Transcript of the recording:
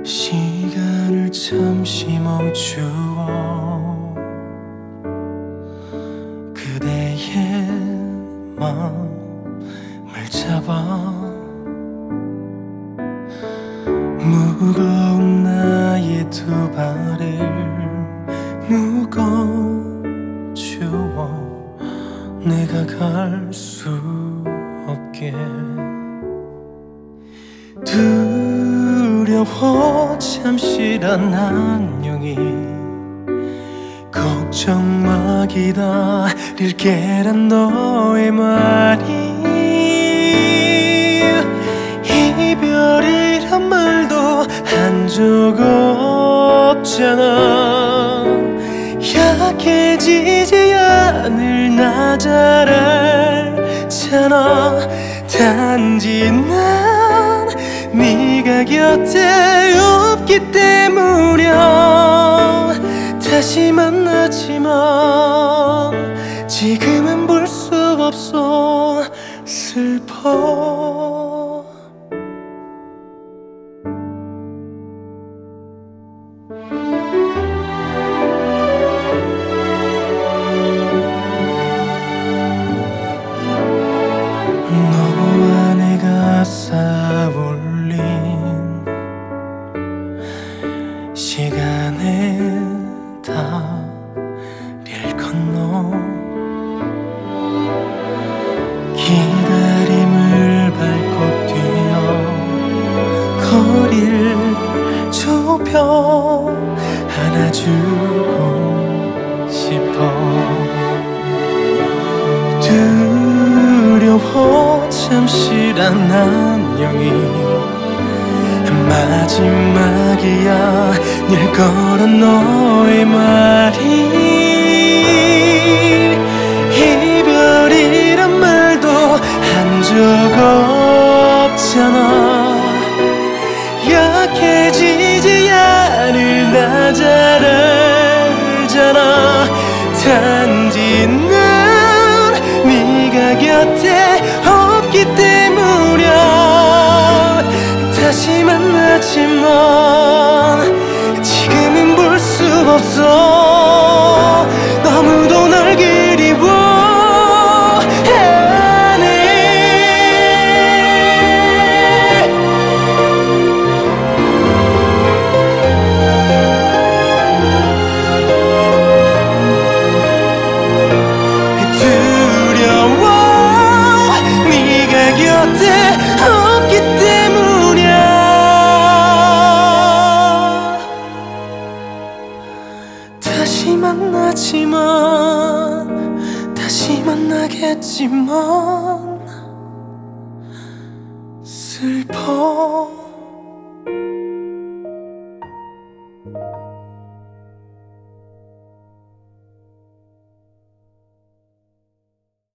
시간을 잠시 멈추어 그대의 마음을 잡아 무거운 나의 두 발을 묶어주어 내가 갈 수 없게 두려워 잠시란 안녕이 걱정 마 기다릴게란 너의 말이 이별이란 말도 한 적 없잖아 약해지지 않을 나 잘 알잖아 단지 난 네가 곁에 없기 때문이야 다시 만나지만 지금은 볼 수 없어 슬퍼 너와 내가 쌓아올린 시간의 다리를 건너 기다림을 밟고 뛰어 거리를 좁혀 안아주고 싶어 두려워 잠시란 안녕이 마지막이야 늘 걸은 너의 말이 이별이란 말도 한 적 없잖아 약해지지 않을 나 잘 알잖아 단지 난 네가 곁에 없기 때문이야 다시 만나지만 지금은 볼 수 없어 너무도 널 그리워하네 두려워 네가 곁에 없기 때문이야 다시 만나지만 다시 만나겠지만 슬퍼